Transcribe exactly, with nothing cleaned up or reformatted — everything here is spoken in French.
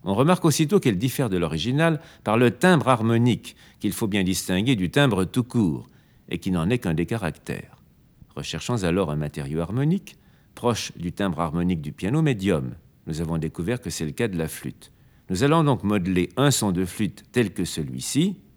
On remarque aussitôt qu'elle diffère de l'original par le timbre harmonique, qu'il faut bien distinguer du timbre tout court, et qui n'en est qu'un des caractères. Recherchons alors un matériau harmonique, proche du timbre harmonique du piano médium. Nous avons découvert que c'est le cas de la flûte. Nous allons donc modeler un son de flûte tel que celui-ci,